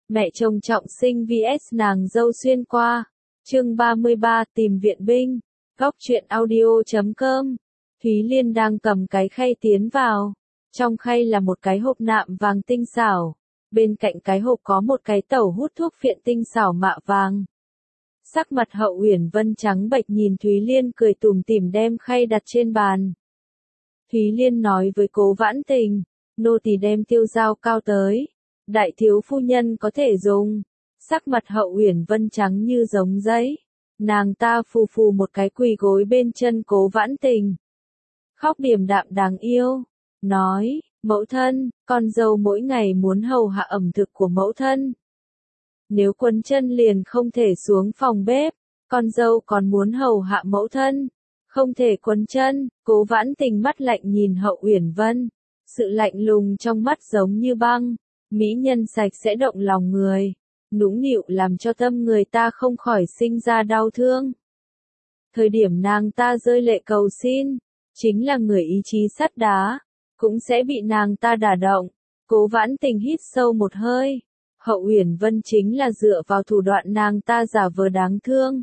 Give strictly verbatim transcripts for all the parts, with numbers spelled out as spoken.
Mẹ chồng trọng sinh vs nàng dâu xuyên qua. Chương ba mươi ba tìm viện binh. Góc truyện audio chấm com. Thúy Liên đang cầm cái khay tiến vào. Trong khay là một cái hộp nạm vàng tinh xảo. Bên cạnh cái hộp có một cái tẩu hút thuốc phiện tinh xảo mạ vàng. Sắc mặt Hậu Uyển Vân trắng bệch nhìn Thúy Liên cười tủm tỉm đem khay đặt trên bàn. Thúy Liên nói với Cố Vãn Tình, nô tỳ đem tiêu dao cao tới. Đại thiếu phu nhân có thể dùng. Sắc mặt Hậu Uyển Vân trắng như giống giấy. Nàng ta phù phù một cái quỳ gối bên chân Cố Vãn Tình. Khóc điềm đạm đáng yêu. Nói, mẫu thân, con dâu mỗi ngày muốn hầu hạ ẩm thực của mẫu thân. Nếu quấn chân liền không thể xuống phòng bếp, con dâu còn muốn hầu hạ mẫu thân. Không thể quấn chân. Cố Vãn Tình mắt lạnh nhìn Hậu Uyển Vân. Sự lạnh lùng trong mắt giống như băng. Mỹ nhân sạch sẽ động lòng người. Nũng nịu làm cho tâm người ta không khỏi sinh ra đau thương. Thời điểm nàng ta rơi lệ cầu xin, chính là người ý chí sắt đá, cũng sẽ bị nàng ta đả động. Cố Vãn Tình hít sâu một hơi. Hậu Uyển Vân chính là dựa vào thủ đoạn nàng ta giả vờ đáng thương.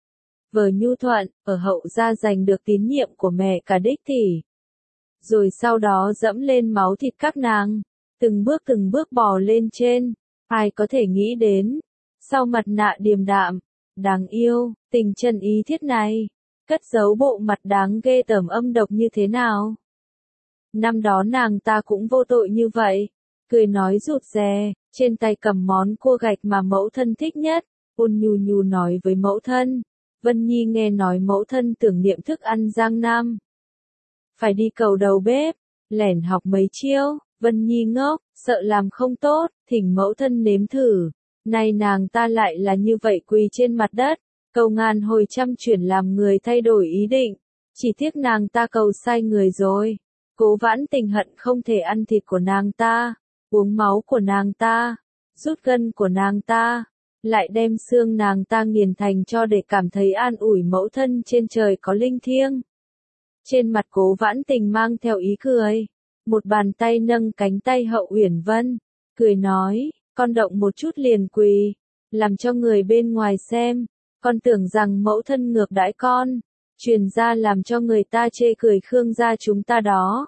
Vờ nhu thuận, ở Hậu gia giành được tín nhiệm của mẹ cả đích tỷ. Rồi sau đó dẫm lên máu thịt các nàng. Từng bước từng bước bò lên trên, ai có thể nghĩ đến, sau mặt nạ điềm đạm, đáng yêu, tình chân ý thiết này, cất giấu bộ mặt đáng ghê tởm âm độc như thế nào. Năm đó nàng ta cũng vô tội như vậy, cười nói rụt rè, trên tay cầm món cua gạch mà mẫu thân thích nhất, ôn nhu nhu nói với mẫu thân. Vân Nhi nghe nói mẫu thân tưởng niệm thức ăn Giang Nam. Phải đi cầu đầu bếp, lẻn học mấy chiêu. Vân Nhi ngốc, sợ làm không tốt, thỉnh mẫu thân nếm thử. Nay nàng ta lại là như vậy quỳ trên mặt đất, cầu ngàn hồi trăm chuyển làm người thay đổi ý định. Chỉ tiếc nàng ta cầu sai người rồi. Cố Vãn Tình hận không thể ăn thịt của nàng ta, uống máu của nàng ta, rút gân của nàng ta, lại đem xương nàng ta nghiền thành cho để cảm thấy an ủi mẫu thân trên trời có linh thiêng. Trên mặt Cố Vãn Tình mang theo ý cười. Một bàn tay nâng cánh tay Hậu Uyển Vân, cười nói, con động một chút liền quỳ, làm cho người bên ngoài xem, con tưởng rằng mẫu thân ngược đãi con, truyền ra làm cho người ta chê cười Khương gia chúng ta đó.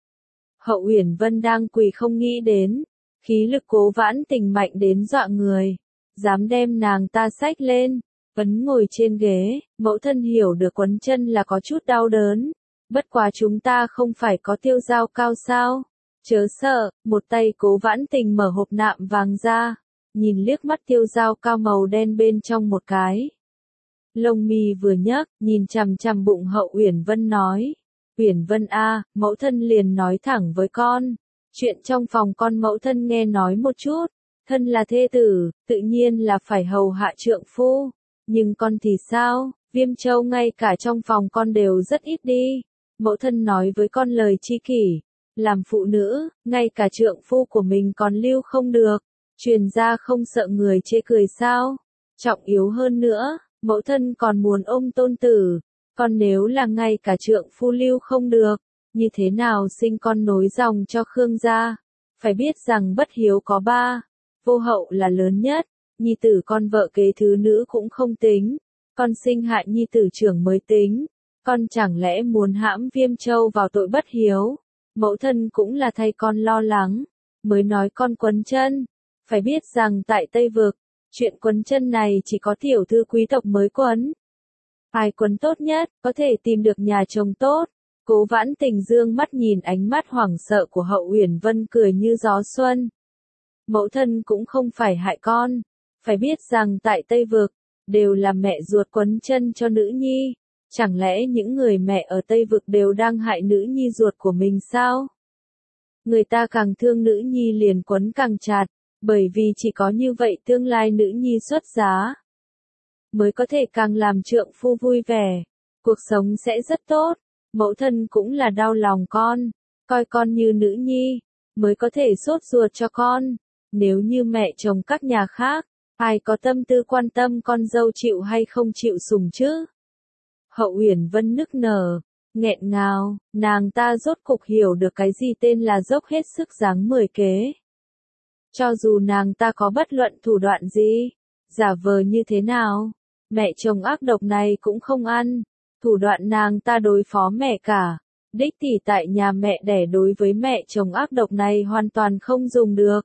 Hậu Uyển Vân đang quỳ không nghĩ đến, khí lực Cố Vãn Tình mạnh đến dọa người, dám đem nàng ta xách lên, ấn ngồi trên ghế, mẫu thân hiểu được quấn chân là có chút đau đớn. Bất quá chúng ta không phải có tiêu dao cao sao? Chớ sợ, một tay Cố Vãn Tình mở hộp nạm vàng ra, nhìn liếc mắt tiêu dao cao màu đen bên trong một cái. Lông mi vừa nhấc, nhìn chằm chằm bụng Hậu Uyển Vân nói, Uyển Vân a, mẫu thân liền nói thẳng với con, chuyện trong phòng con mẫu thân nghe nói một chút, thân là thê tử, tự nhiên là phải hầu hạ trượng phu, nhưng con thì sao, Viêm Châu ngay cả trong phòng con đều rất ít đi. Mẫu thân nói với con lời chi kỷ, làm phụ nữ, ngay cả trượng phu của mình còn lưu không được, truyền ra không sợ người chê cười sao, trọng yếu hơn nữa, mẫu thân còn muốn ôm tôn tử, con nếu là ngay cả trượng phu lưu không được, như thế nào sinh con nối dòng cho Khương gia, phải biết rằng bất hiếu có ba, vô hậu là lớn nhất, nhi tử con vợ kế thứ nữ cũng không tính, con sinh hại nhi tử trưởng mới tính. Con chẳng lẽ muốn hãm Viêm Châu vào tội bất hiếu, mẫu thân cũng là thay con lo lắng, mới nói con quấn chân, phải biết rằng tại Tây Vực, chuyện quấn chân này chỉ có tiểu thư quý tộc mới quấn. Ai quấn tốt nhất, có thể tìm được nhà chồng tốt. Cố Vãn Tình dương mắt nhìn ánh mắt hoảng sợ của Hậu Uyển Vân cười như gió xuân. Mẫu thân cũng không phải hại con, phải biết rằng tại Tây Vực, đều là mẹ ruột quấn chân cho nữ nhi. Chẳng lẽ những người mẹ ở Tây Vực đều đang hại nữ nhi ruột của mình sao? Người ta càng thương nữ nhi liền quấn càng chặt, bởi vì chỉ có như vậy tương lai nữ nhi xuất giá, mới có thể càng làm trượng phu vui vẻ, cuộc sống sẽ rất tốt. Mẫu thân cũng là đau lòng con, coi con như nữ nhi, mới có thể sốt ruột cho con. Nếu như mẹ chồng các nhà khác, ai có tâm tư quan tâm con dâu chịu hay không chịu sủng chứ? Hậu Uyển Vân nức nở, nghẹn ngào, nàng ta rốt cục hiểu được cái gì tên là dốc hết sức dáng mười kế. Cho dù nàng ta có bất luận thủ đoạn gì, giả vờ như thế nào, mẹ chồng ác độc này cũng không ăn. Thủ đoạn nàng ta đối phó mẹ cả, đích tỷ tại nhà mẹ đẻ đối với mẹ chồng ác độc này hoàn toàn không dùng được.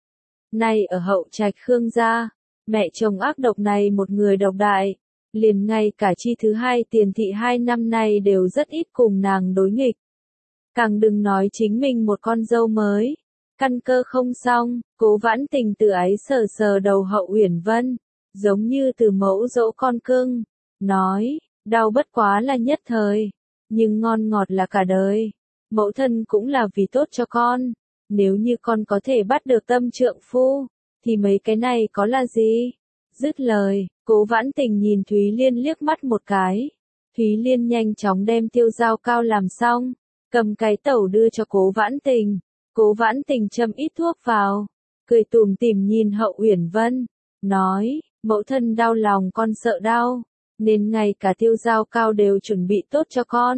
Nay ở hậu trạch Khương gia, mẹ chồng ác độc này một người độc đại, liền ngay cả chi thứ hai Tiền thị hai năm nay đều rất ít cùng nàng đối nghịch. Càng đừng nói chính mình một con dâu mới. Căn cơ không xong, Cố Vãn Tình từ ấy sờ sờ đầu Hậu Uyển Vân, giống như từ mẫu dỗ con cưng, nói, đau bất quá là nhất thời, nhưng ngon ngọt là cả đời. Mẫu thân cũng là vì tốt cho con, nếu như con có thể bắt được tâm trượng phu, thì mấy cái này có là gì? Dứt lời, Cố Vãn Tình nhìn Thúy Liên liếc mắt một cái. Thúy Liên nhanh chóng đem tiêu dao cao làm xong, cầm cái tẩu đưa cho Cố Vãn Tình. Cố Vãn Tình châm ít thuốc vào, cười tủm tỉm nhìn Hậu Uyển Vân, nói, mẫu thân đau lòng con sợ đau, nên ngay cả tiêu dao cao đều chuẩn bị tốt cho con.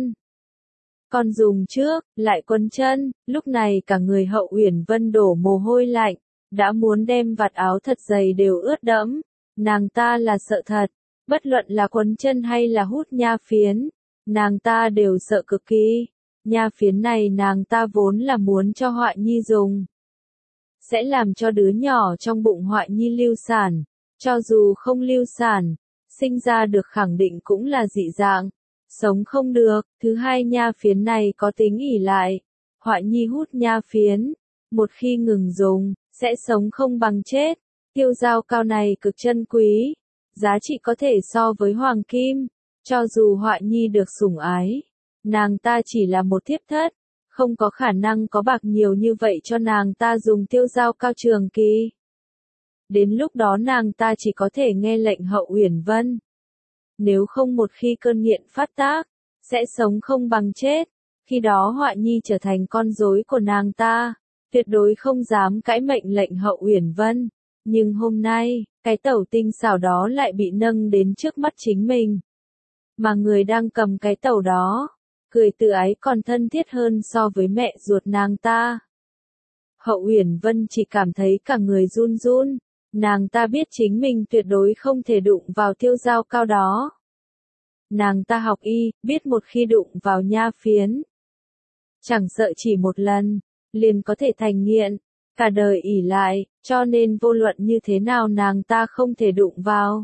Con dùng trước, lại quấn chân, lúc này cả người Hậu Uyển Vân đổ mồ hôi lạnh, đã muốn đem vạt áo thật dày đều ướt đẫm. Nàng ta là sợ thật, bất luận là quấn chân hay là hút nha phiến, nàng ta đều sợ cực kỳ. Nha phiến này nàng ta vốn là muốn cho Họa Nhi dùng, sẽ làm cho đứa nhỏ trong bụng Họa Nhi lưu sản, cho dù không lưu sản, sinh ra được khẳng định cũng là dị dạng, sống không được. Thứ hai, nha phiến này có tính ỷ lại, Họa Nhi hút nha phiến, một khi ngừng dùng, sẽ sống không bằng chết. Tiêu dao cao này cực chân quý, giá trị có thể so với hoàng kim, cho dù Họa Nhi được sủng ái, nàng ta chỉ là một thiếp thất, không có khả năng có bạc nhiều như vậy cho nàng ta dùng tiêu dao cao trường kỳ. Đến lúc đó nàng ta chỉ có thể nghe lệnh Hậu Uyển Vân. Nếu không một khi cơn nghiện phát tác, sẽ sống không bằng chết. Khi đó Họa Nhi trở thành con rối của nàng ta, tuyệt đối không dám cãi mệnh lệnh Hậu Uyển Vân. Nhưng hôm nay, cái tẩu tinh xảo đó lại bị nâng đến trước mắt chính mình. Mà người đang cầm cái tẩu đó, cười tự ái còn thân thiết hơn so với mẹ ruột nàng ta. Hậu Uyển Vân chỉ cảm thấy cả người run run, nàng ta biết chính mình tuyệt đối không thể đụng vào tiêu dao cao đó. Nàng ta học y, biết một khi đụng vào nha phiến, chẳng sợ chỉ một lần, liền có thể thành nghiện, cả đời ỷ lại, cho nên vô luận như thế nào nàng ta không thể đụng vào.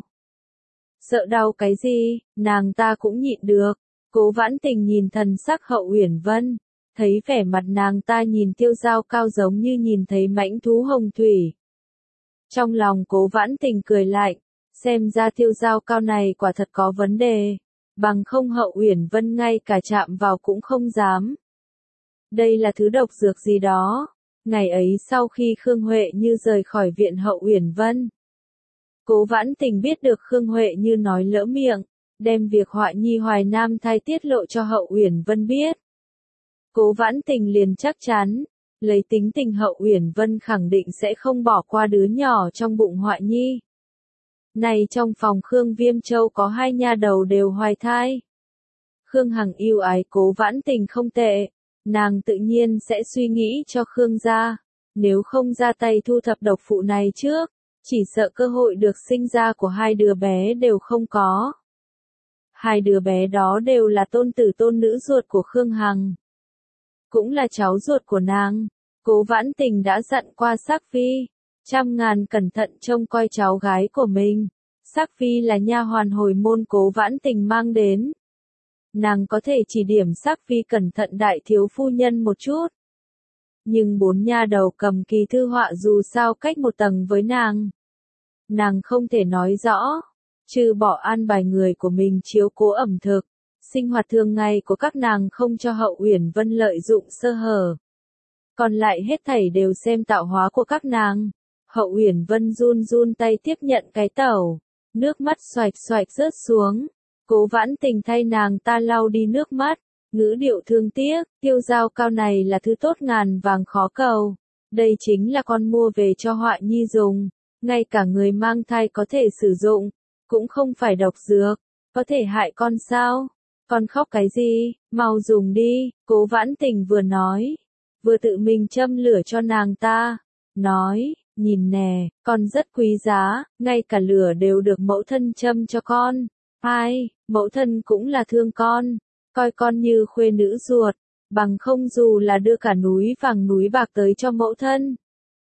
Sợ đau cái gì, nàng ta cũng nhịn được. Cố Vãn Tình nhìn thần sắc Hậu Uyển Vân, thấy vẻ mặt nàng ta nhìn tiêu dao cao giống như nhìn thấy mãnh thú hồng thủy. Trong lòng Cố Vãn Tình cười lạnh, xem ra tiêu dao cao này quả thật có vấn đề, bằng không Hậu Uyển Vân ngay cả chạm vào cũng không dám. Đây là thứ độc dược gì đó. Ngày ấy sau khi Khương Huệ Như rời khỏi viện Hậu Uyển Vân, Cố Vãn Tình biết được Khương Huệ Như nói lỡ miệng, đem việc Họa Nhi hoài nam thai tiết lộ cho Hậu Uyển Vân biết. Cố Vãn Tình liền chắc chắn, lấy tính tình Hậu Uyển Vân khẳng định sẽ không bỏ qua đứa nhỏ trong bụng Họa Nhi. Này trong phòng Khương Viêm Châu có hai nha đầu đều hoài thai. Khương Hằng yêu ái Cố Vãn Tình không tệ, nàng tự nhiên sẽ suy nghĩ cho Khương gia, nếu không ra tay thu thập độc phụ này trước, chỉ sợ cơ hội được sinh ra của hai đứa bé đều không có. Hai đứa bé đó đều là tôn tử tôn nữ ruột của Khương Hằng, cũng là cháu ruột của nàng. Cố Vãn Tình đã dặn qua Sắc Phi, trăm ngàn cẩn thận trông coi cháu gái của mình. Sắc Phi là nha hoàn hồi môn Cố Vãn Tình mang đến. Nàng có thể chỉ điểm Sắc Phi cẩn thận đại thiếu phu nhân một chút. Nhưng bốn nha đầu cầm kỳ thư họa dù sao cách một tầng với nàng. Nàng không thể nói rõ, trừ bỏ an bài người của mình chiếu cố ẩm thực, sinh hoạt thường ngày của các nàng không cho Hậu Uyển Vân lợi dụng sơ hở. Còn lại hết thảy đều xem tạo hóa của các nàng. Hậu Uyển Vân run run tay tiếp nhận cái tẩu, nước mắt xoạch xoạch rớt xuống. Cố Vãn Tình thay nàng ta lau đi nước mắt, ngữ điệu thương tiếc, tiêu dao cao này là thứ tốt ngàn vàng khó cầu. Đây chính là con mua về cho Họa Nhi dùng, ngay cả người mang thai có thể sử dụng, cũng không phải độc dược, có thể hại con sao? Con khóc cái gì, mau dùng đi. Cố Vãn Tình vừa nói, vừa tự mình châm lửa cho nàng ta, nói, nhìn nè, con rất quý giá, ngay cả lửa đều được mẫu thân châm cho con. Ai, mẫu thân cũng là thương con, coi con như khuê nữ ruột, bằng không dù là đưa cả núi vàng núi bạc tới cho mẫu thân.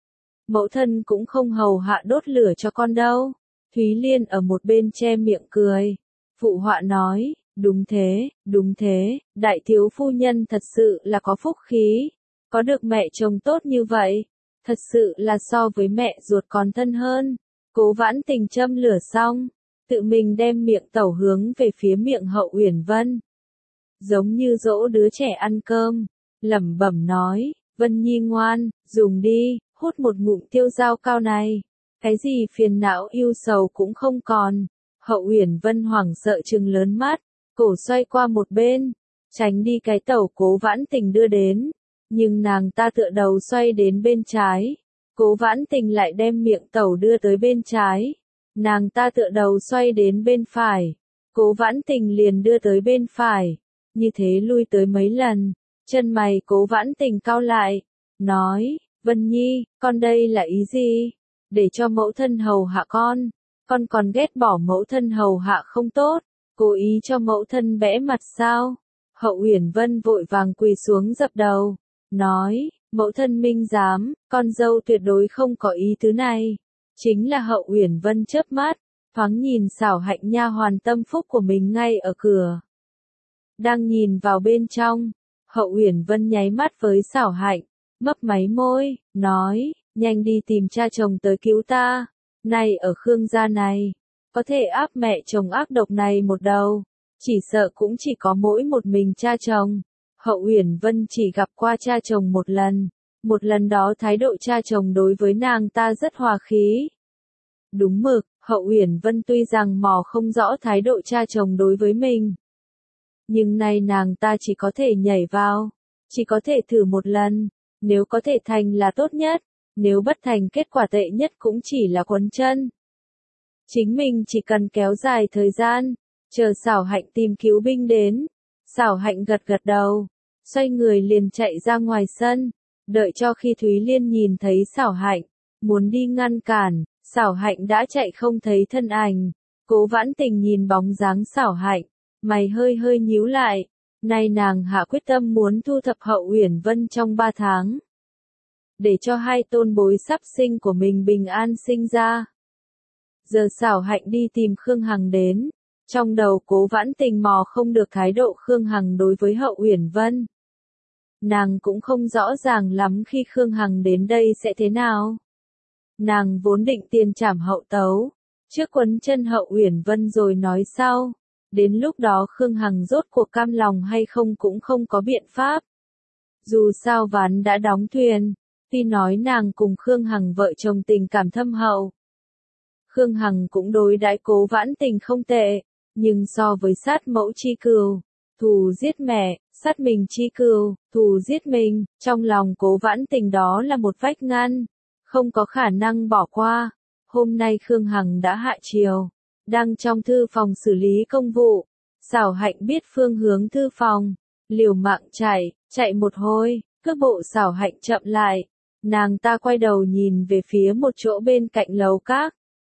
Mẫu thân cũng không hầu hạ đốt lửa cho con đâu. Thúy Liên ở một bên che miệng cười. Phụ họa nói, đúng thế, đúng thế, đại thiếu phu nhân thật sự là có phúc khí, có được mẹ chồng tốt như vậy, thật sự là so với mẹ ruột còn thân hơn. Cố Vãn Tình châm lửa xong, tự mình đem miệng tẩu hướng về phía miệng Hậu Uyển Vân. Giống như dỗ đứa trẻ ăn cơm, lẩm bẩm nói, Vân Nhi ngoan, dùng đi, hút một ngụm tiêu dao cao này. Cái gì phiền não yêu sầu cũng không còn. Hậu Uyển Vân hoảng sợ trừng lớn mắt, cổ xoay qua một bên, tránh đi cái tẩu Cố Vãn Tình đưa đến. Nhưng nàng ta tựa đầu xoay đến bên trái. Cố Vãn Tình lại đem miệng tẩu đưa tới bên trái. Nàng ta tựa đầu xoay đến bên phải. Cố Vãn Tình liền đưa tới bên phải. Như thế lui tới mấy lần, chân mày Cố Vãn Tình cau lại, nói, Vân Nhi, con đây là ý gì? Để cho mẫu thân hầu hạ con, con còn ghét bỏ mẫu thân hầu hạ không tốt, cố ý cho mẫu thân bẽ mặt sao? Hậu Uyển Vân vội vàng quỳ xuống dập đầu, nói, mẫu thân minh giám, con dâu tuyệt đối không có ý tứ này. Chính là Hậu Uyển Vân chớp mắt, thoáng nhìn Xảo Hạnh nha hoàn tâm phúc của mình ngay ở cửa. Đang nhìn vào bên trong, Hậu Uyển Vân nháy mắt với Xảo Hạnh, mấp máy môi, nói, nhanh đi tìm cha chồng tới cứu ta, này ở Khương gia này, có thể áp mẹ chồng ác độc này một đầu, chỉ sợ cũng chỉ có mỗi một mình cha chồng. Hậu Uyển Vân chỉ gặp qua cha chồng một lần, một lần đó thái độ cha chồng đối với nàng ta rất hòa khí. Đúng mực, Hậu Uyển Vân tuy rằng mò không rõ thái độ cha chồng đối với mình, nhưng nay nàng ta chỉ có thể nhảy vào, chỉ có thể thử một lần, nếu có thể thành là tốt nhất, nếu bất thành kết quả tệ nhất cũng chỉ là quấn chân. Chính mình chỉ cần kéo dài thời gian, chờ Xảo Hạnh tìm cứu binh đến. Xảo Hạnh gật gật đầu, xoay người liền chạy ra ngoài sân, đợi cho khi Thúy Liên nhìn thấy Xảo Hạnh, muốn đi ngăn cản, Xảo Hạnh đã chạy không thấy thân ảnh. Cố Vãn Tình nhìn bóng dáng Xảo Hạnh, mày hơi hơi nhíu lại, nay nàng hạ quyết tâm muốn thu thập Hậu Uyển Vân trong ba tháng, để cho hai tôn bối sắp sinh của mình bình an sinh ra. Giờ Xảo Hạnh đi tìm Khương Hằng đến, trong đầu Cố Vãn Tình mò không được thái độ Khương Hằng đối với Hậu Uyển Vân. Nàng cũng không rõ ràng lắm khi Khương Hằng đến đây sẽ thế nào. Nàng vốn định tiền trảm hậu tấu, trước quấn chân Hậu Uyển Vân rồi nói sau. Đến lúc đó Khương Hằng rốt cuộc cam lòng hay không cũng không có biện pháp. Dù sao ván đã đóng thuyền, tuy nói nàng cùng Khương Hằng vợ chồng tình cảm thâm hậu. Khương Hằng cũng đối đãi Cố Vãn Tình không tệ, nhưng so với sát mẫu chi cừu, thù giết mẹ, sát mình chi cừu, thù giết mình, trong lòng Cố Vãn Tình đó là một vách ngăn, không có khả năng bỏ qua. Hôm nay Khương Hằng đã hạ triều, đang trong thư phòng xử lý công vụ. Xảo Hạnh biết phương hướng thư phòng, liều mạng chạy, chạy một hồi, cước bộ Xảo Hạnh chậm lại, nàng ta quay đầu nhìn về phía một chỗ bên cạnh lầu các.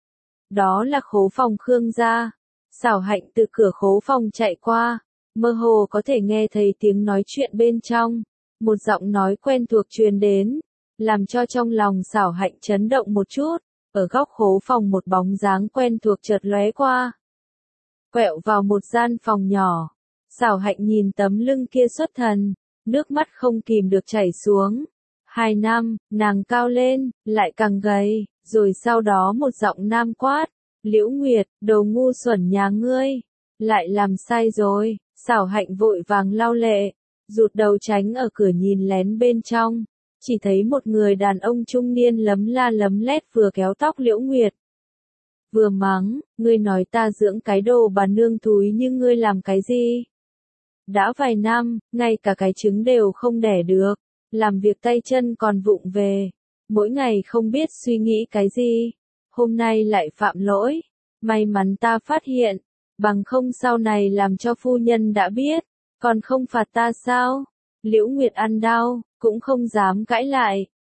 Đó là khố phòng Khương gia. Xảo Hạnh từ cửa khố phòng chạy qua, mơ hồ có thể nghe thấy tiếng nói chuyện bên trong, một giọng nói quen thuộc truyền đến, làm cho trong lòng Xảo Hạnh chấn động một chút. Ở góc khố phòng một bóng dáng quen thuộc chợt lóe qua, quẹo vào một gian phòng nhỏ. Xảo Hạnh nhìn tấm lưng kia xuất thần, nước mắt không kìm được chảy xuống. Hai năm, nàng cao lên, lại càng gầy, rồi sau đó một giọng nam quát, Liễu Nguyệt, đồ ngu xuẩn nhà ngươi, lại làm sai rồi. Xảo Hạnh vội vàng lau lệ, rụt đầu tránh ở cửa nhìn lén bên trong. Chỉ thấy một người đàn ông trung niên lấm la lấm lét vừa kéo tóc Liễu Nguyệt, vừa mắng, ngươi nói ta dưỡng cái đồ bà nương thúi như ngươi làm cái gì? Đã vài năm, ngay cả cái trứng đều không đẻ được, làm việc tay chân còn vụng về, mỗi ngày không biết suy nghĩ cái gì, hôm nay lại phạm lỗi, may mắn ta phát hiện, bằng không sau này làm cho phu nhân đã biết, còn không phạt ta sao? Liễu Nguyệt ăn đau, cũng không dám cãi lại,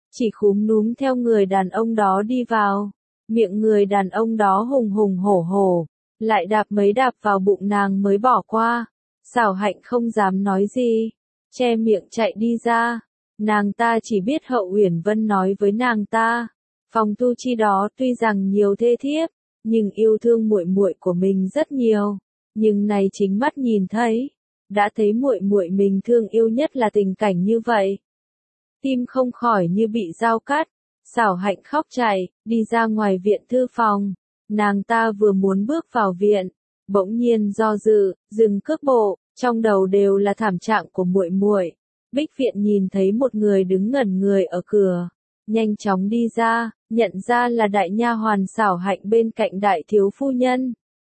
chỉ khúm núm theo người đàn ông đó đi vào. Miệng người đàn ông đó hùng hùng hổ hổ, lại đạp mấy đạp vào bụng nàng mới bỏ qua. Xảo Hạnh không dám nói gì, che miệng chạy đi ra. Nàng ta chỉ biết Hậu Uyển Vân nói với nàng ta, phòng tu chi đó tuy rằng nhiều thê thiếp, nhưng yêu thương muội muội của mình rất nhiều, nhưng này chính mắt nhìn thấy, đã thấy muội muội mình thương yêu nhất là tình cảnh như vậy. Tim không khỏi như bị dao cắt, Xảo Hạnh khóc chạy, đi ra ngoài viện thư phòng. Nàng ta vừa muốn bước vào viện, bỗng nhiên do dự, dừng cước bộ, trong đầu đều là thảm trạng của muội muội. Bích Viện nhìn thấy một người đứng ngẩn người ở cửa, nhanh chóng đi ra, nhận ra là đại nha hoàn Xảo Hạnh bên cạnh đại thiếu phu nhân.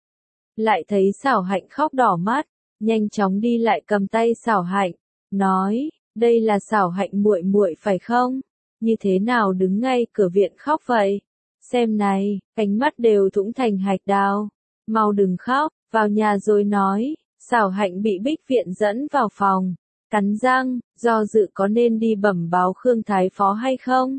Lại thấy Xảo Hạnh khóc đỏ mắt, nhanh chóng đi lại cầm tay Xảo Hạnh, nói, đây là Xảo Hạnh muội muội phải không? Như thế nào đứng ngay cửa viện khóc vậy? Xem này, cánh mắt đều thủng thành hạch đào. Mau đừng khóc, vào nhà rồi nói. Xảo Hạnh bị Bích Viện dẫn vào phòng, cắn răng, do dự có nên đi bẩm báo Khương Thái Phó hay không.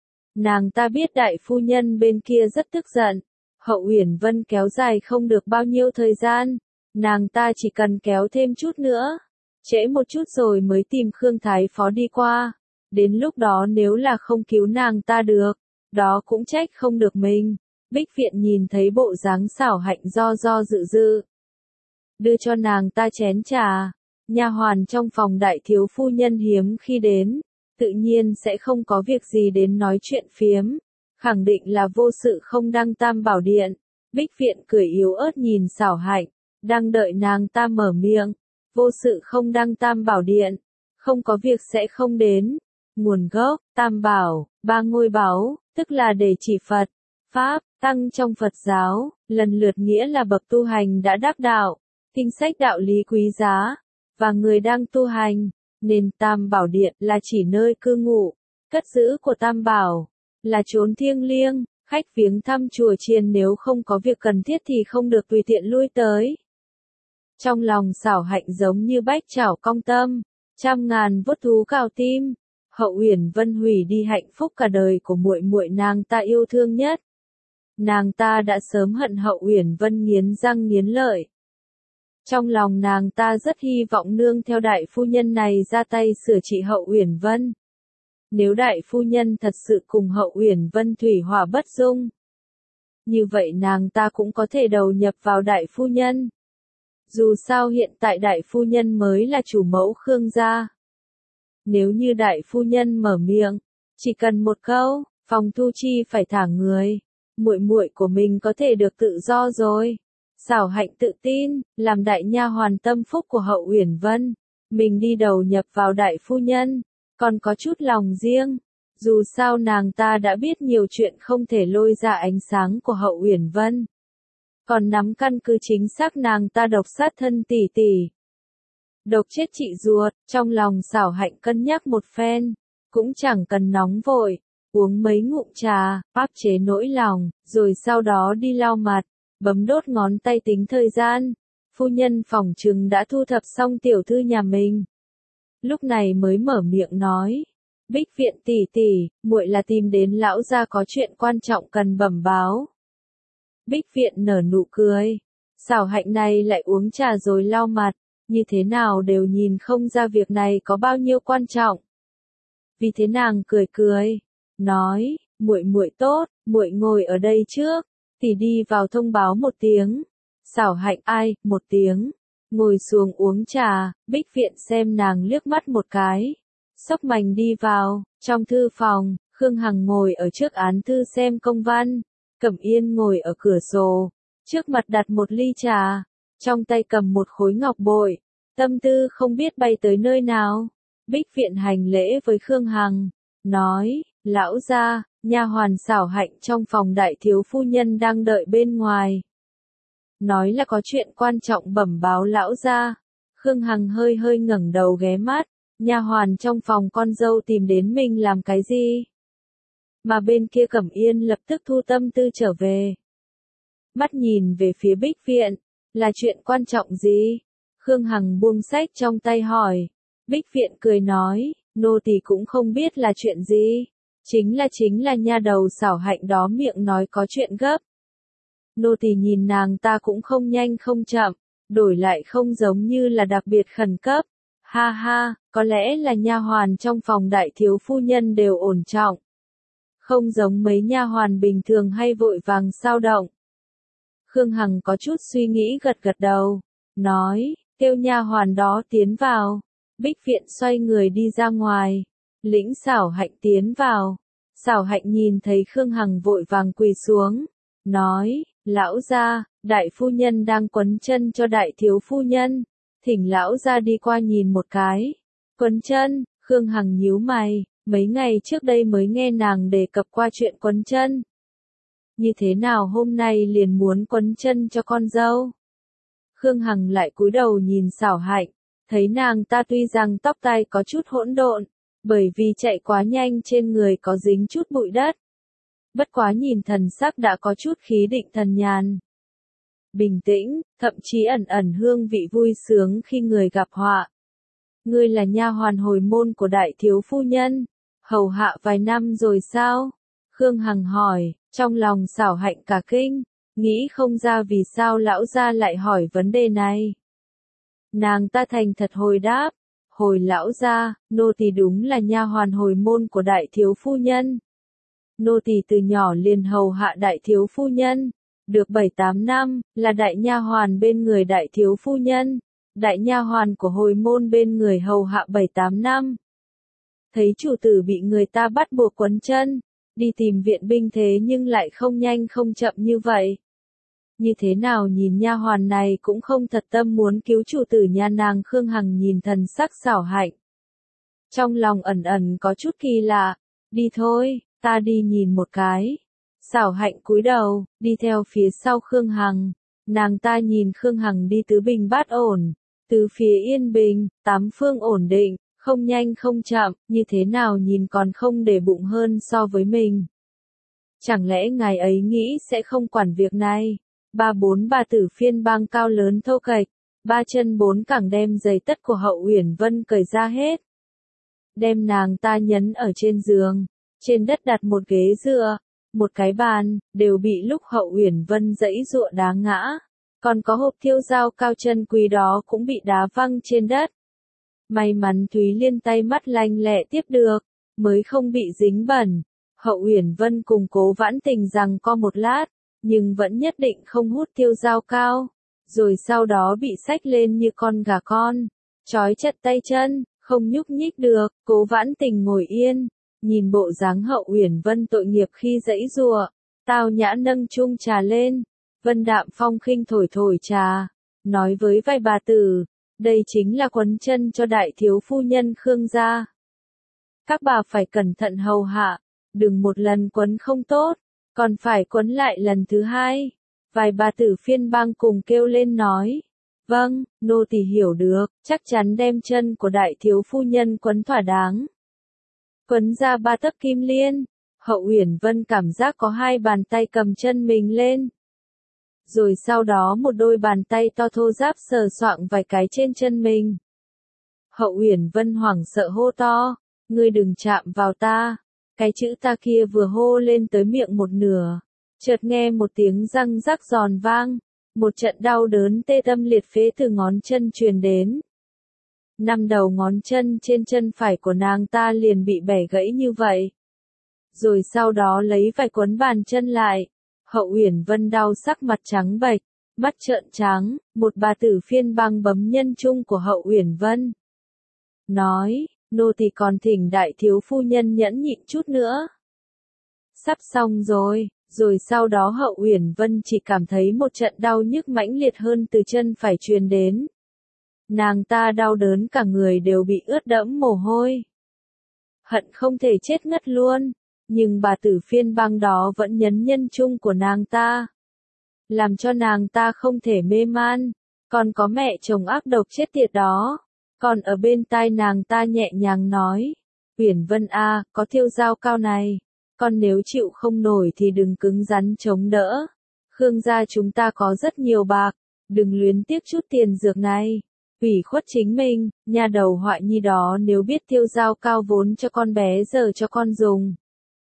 Nàng ta biết đại phu nhân bên kia rất tức giận, Hậu Uyển Vân kéo dài không được bao nhiêu thời gian, nàng ta chỉ cần kéo thêm chút nữa, trễ một chút rồi mới tìm Khương Thái Phó đi qua. Đến lúc đó nếu là không cứu nàng ta được, đó cũng trách không được mình. Bích Viện nhìn thấy bộ dáng Xảo Hạnh do do dự dự, đưa cho nàng ta chén trà. Nha hoàn trong phòng đại thiếu phu nhân hiếm khi đến, tự nhiên sẽ không có việc gì đến nói chuyện phiếm, khẳng định là vô sự không đăng tam bảo điện. Bích Viện cười yếu ớt nhìn Xảo Hạnh, đang đợi nàng ta mở miệng. Vô sự không đăng tam bảo điện, không có việc sẽ không đến. Nguồn gốc, tam bảo, ba ngôi báu, tức là để chỉ Phật, Pháp, Tăng trong Phật giáo, lần lượt nghĩa là bậc tu hành đã đắc đạo, kinh sách đạo lý quý giá, và người đang tu hành, nên tam bảo điện là chỉ nơi cư ngụ, cất giữ của tam bảo, là chốn thiêng liêng, khách viếng thăm chùa chiền nếu không có việc cần thiết thì không được tùy tiện lui tới. Trong lòng Xảo Hạnh giống như bách chảo cong tâm, trăm ngàn vuốt thú cào tim. Hậu Uyển Vân hủy đi hạnh phúc cả đời của muội muội nàng ta yêu thương nhất. Nàng ta đã sớm hận Hậu Uyển Vân nghiến răng nghiến lợi. Trong lòng nàng ta rất hy vọng nương theo đại phu nhân này ra tay sửa trị Hậu Uyển Vân. Nếu đại phu nhân thật sự cùng Hậu Uyển Vân thủy hỏa bất dung, như vậy nàng ta cũng có thể đầu nhập vào đại phu nhân. Dù sao hiện tại đại phu nhân mới là chủ mẫu Khương gia. Nếu như đại phu nhân mở miệng, chỉ cần một câu, phòng thu chi phải thả người, muội muội của mình có thể được tự do rồi. Xảo Hạnh tự tin, làm đại nha hoàn tâm phúc của Hậu Uyển Vân, mình đi đầu nhập vào đại phu nhân, còn có chút lòng riêng. Dù sao nàng ta đã biết nhiều chuyện không thể lôi ra ánh sáng của Hậu Uyển Vân, còn nắm căn cứ chính xác nàng ta độc sát thân tỷ tỷ, độc chết chị ruột. Trong lòng Xảo Hạnh cân nhắc một phen, cũng chẳng cần nóng vội, uống mấy ngụm trà, áp chế nỗi lòng, rồi sau đó đi lau mặt, bấm đốt ngón tay tính thời gian. Phu nhân phòng trừng đã thu thập xong tiểu thư nhà mình, lúc này mới mở miệng nói, Bích Viện tỷ tỷ, muội là tìm đến lão gia có chuyện quan trọng cần bẩm báo. Bích Viện nở nụ cười, Xảo Hạnh này lại uống trà rồi lau mặt, như thế nào đều nhìn không ra việc này có bao nhiêu quan trọng. Vì thế nàng cười cười, nói, muội muội tốt, muội ngồi ở đây trước, tỷ đi vào thông báo một tiếng. Xảo Hạnh ai, một tiếng, ngồi xuống uống trà. Bích Viện xem nàng liếc mắt một cái, xốc mành đi vào. Trong thư phòng, Khương Hằng ngồi ở trước án thư xem công văn, Cẩm Yên ngồi ở cửa sổ, trước mặt đặt một ly trà, trong tay cầm một khối ngọc bội, tâm tư không biết bay tới nơi nào. Bích Viện hành lễ với Khương Hằng, nói, lão gia, nha hoàn Xảo Hạnh trong phòng đại thiếu phu nhân đang đợi bên ngoài, nói là có chuyện quan trọng bẩm báo lão gia. Khương Hằng hơi hơi ngẩng đầu ghé mắt, nha hoàn trong phòng con dâu tìm đến mình làm cái gì? Mà bên kia Cẩm Yên lập tức thu tâm tư trở về, mắt nhìn về phía Bích Viện, là chuyện quan trọng gì? Khương Hằng buông sách trong tay hỏi. Bích Viện cười nói, nô tỳ cũng không biết là chuyện gì. Chính là chính là nha đầu xảo hạnh đó miệng nói có chuyện gấp. Nô tỳ nhìn nàng ta cũng không nhanh không chậm, đổi lại không giống như là đặc biệt khẩn cấp. Ha ha, có lẽ là nha hoàn trong phòng đại thiếu phu nhân đều ổn trọng. Không giống mấy nha hoàn bình thường hay vội vàng sao động. Khương Hằng có chút suy nghĩ gật gật đầu, nói, kêu nha hoàn đó tiến vào. Bích Viện xoay người đi ra ngoài, lĩnh Xảo Hạnh tiến vào. Xảo Hạnh nhìn thấy Khương Hằng vội vàng quỳ xuống, nói, lão gia, đại phu nhân đang quấn chân cho đại thiếu phu nhân, thỉnh lão gia đi qua nhìn một cái. Quấn chân, Khương Hằng nhíu mày, mấy ngày trước đây mới nghe nàng đề cập qua chuyện quấn chân. Như thế nào hôm nay liền muốn quấn chân cho con dâu? Khương Hằng lại cúi đầu nhìn Xảo Hạnh, thấy nàng ta tuy rằng tóc tai có chút hỗn độn, bởi vì chạy quá nhanh trên người có dính chút bụi đất. Bất quá nhìn thần sắc đã có chút khí định thần nhàn. Bình tĩnh, thậm chí ẩn ẩn hương vị vui sướng khi người gặp họa. Ngươi là nha hoàn hồi môn của đại thiếu phu nhân, hầu hạ vài năm rồi sao? Khương Hằng hỏi, trong lòng Xảo Hạnh cả kinh, nghĩ không ra vì sao lão gia lại hỏi vấn đề này. Nàng ta thành thật hồi đáp, hồi lão gia, nô tỳ đúng là nha hoàn hồi môn của đại thiếu phu nhân. Nô tỳ từ nhỏ liền hầu hạ đại thiếu phu nhân, được bảy tám năm, là đại nha hoàn bên người đại thiếu phu nhân, đại nha hoàn của hồi môn bên người hầu hạ bảy tám năm. Thấy chủ tử bị người ta bắt buộc quấn chân, đi tìm viện binh thế nhưng lại không nhanh không chậm như vậy. Như thế nào nhìn nha hoàn này cũng không thật tâm muốn cứu chủ tử nhà nàng. Khương Hằng nhìn thần sắc Xảo Hạnh. Trong lòng ẩn ẩn có chút kỳ lạ, đi thôi, ta đi nhìn một cái. Xảo Hạnh cúi đầu, đi theo phía sau Khương Hằng. Nàng ta nhìn Khương Hằng đi tứ bình bát ổn, từ phía yên bình, tám phương ổn định, không nhanh không chậm, như thế nào nhìn còn không để bụng hơn so với mình. Chẳng lẽ ngài ấy nghĩ sẽ không quản việc này? Ba bốn bà tử phiên bang cao lớn thô kệch, ba chân bốn cẳng đem giày tất của Hậu Uyển Vân cởi ra hết. Đem nàng ta nhấn ở trên giường, trên đất đặt một ghế dựa, một cái bàn, đều bị lúc Hậu Uyển Vân giãy giụa đá ngã. Còn có hộp thiêu dao cao chân quý đó cũng bị đá văng trên đất. May mắn Thúy Liên tay mắt lanh lẹ tiếp được, mới không bị dính bẩn. Hậu Uyển Vân cùng Cố Vãn Tình rằng co một lát, nhưng vẫn nhất định không hút thiêu dao cao, rồi sau đó bị xách lên như con gà con, trói chặt tay chân, không nhúc nhích được. Cố Vãn Tình ngồi yên, nhìn bộ dáng Hậu Uyển Vân tội nghiệp khi giãy giụa, tao nhã nâng chung trà lên, Vân đạm phong khinh thổi thổi trà, nói với vài bà tử, đây chính là quấn chân cho đại thiếu phu nhân Khương gia. Các bà phải cẩn thận hầu hạ, đừng một lần quấn không tốt, còn phải quấn lại lần thứ hai. Vài bà tử phiên bang cùng kêu lên nói, vâng, nô tỳ hiểu được, chắc chắn đem chân của đại thiếu phu nhân quấn thỏa đáng. Quấn ra ba tấc kim liên, Hậu Uyển Vân cảm giác có hai bàn tay cầm chân mình lên. Rồi sau đó một đôi bàn tay to thô ráp sờ soạng vài cái trên chân mình. Hậu Uyển Vân hoảng sợ hô to, ngươi đừng chạm vào ta. Cái chữ ta kia vừa hô lên tới miệng một nửa, chợt nghe một tiếng răng rắc giòn vang, một trận đau đớn tê tâm liệt phế từ ngón chân truyền đến. Năm đầu ngón chân trên chân phải của nàng ta liền bị bẻ gãy như vậy. Rồi sau đó lấy vải quấn bàn chân lại. Hậu Uyển Vân đau sắc mặt trắng bệch, mắt trợn trắng, một bà tử phiên bang bấm nhân chung của Hậu Uyển Vân. Nói, nô tỳ còn thỉnh đại thiếu phu nhân nhẫn nhịn chút nữa. Sắp xong rồi, rồi sau đó Hậu Uyển Vân chỉ cảm thấy một trận đau nhức mãnh liệt hơn từ chân phải truyền đến. Nàng ta đau đớn cả người đều bị ướt đẫm mồ hôi. Hận không thể chết ngất luôn. Nhưng bà tử phiên bang đó vẫn nhấn nhân chung của nàng ta, làm cho nàng ta không thể mê man. Còn có mẹ chồng ác độc chết tiệt đó, còn ở bên tai nàng ta nhẹ nhàng nói, Uyển Vân a, có thiêu dao cao này, con nếu chịu không nổi thì đừng cứng rắn chống đỡ. Khương gia chúng ta có rất nhiều bạc, đừng luyến tiếc chút tiền dược này. Ủy khuất chính mình, nhà đầu họa nhi đó nếu biết thiêu dao cao vốn cho con bé giờ cho con dùng.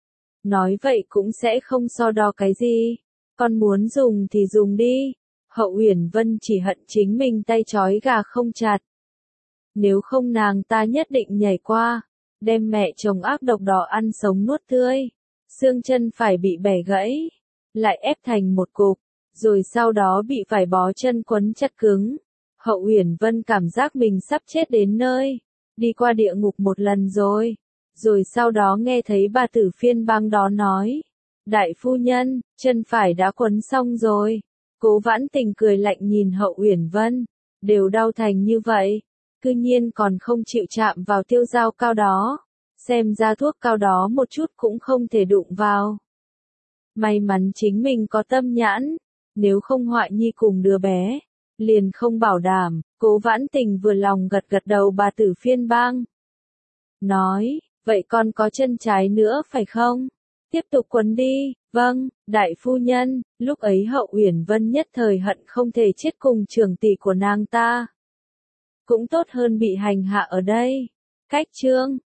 Nói vậy cũng sẽ không so đo cái gì. Con muốn dùng thì dùng đi. Hậu Uyển Vân chỉ hận chính mình tay trói gà không chặt. Nếu không nàng ta nhất định nhảy qua, đem mẹ chồng ác độc đó ăn sống nuốt tươi. Xương chân phải bị bẻ gãy, lại ép thành một cục, rồi sau đó bị vải bó chân quấn chặt cứng. Hậu Uyển Vân cảm giác mình sắp chết đến nơi, đi qua địa ngục một lần rồi. Rồi sau đó nghe thấy bà tử phiên bang đó nói, đại phu nhân, chân phải đã quấn xong rồi. Cố Vãn Tình cười lạnh nhìn Hậu Uyển Vân, đều đau thành như vậy, cư nhiên còn không chịu chạm vào tiêu dao cao đó, xem ra thuốc cao đó một chút cũng không thể đụng vào. May mắn chính mình có tâm nhãn, nếu không Hoại Nhi cùng đứa bé, liền không bảo đảm. Cố Vãn Tình vừa lòng gật gật đầu bà tử phiên bang. Nói, vậy con có chân trái nữa phải không? Tiếp tục quấn đi. Vâng, đại phu nhân. Lúc ấy Hậu Uyển Vân nhất thời hận không thể chết cùng trưởng tỷ của nàng ta. Cũng tốt hơn bị hành hạ ở đây. Cách chương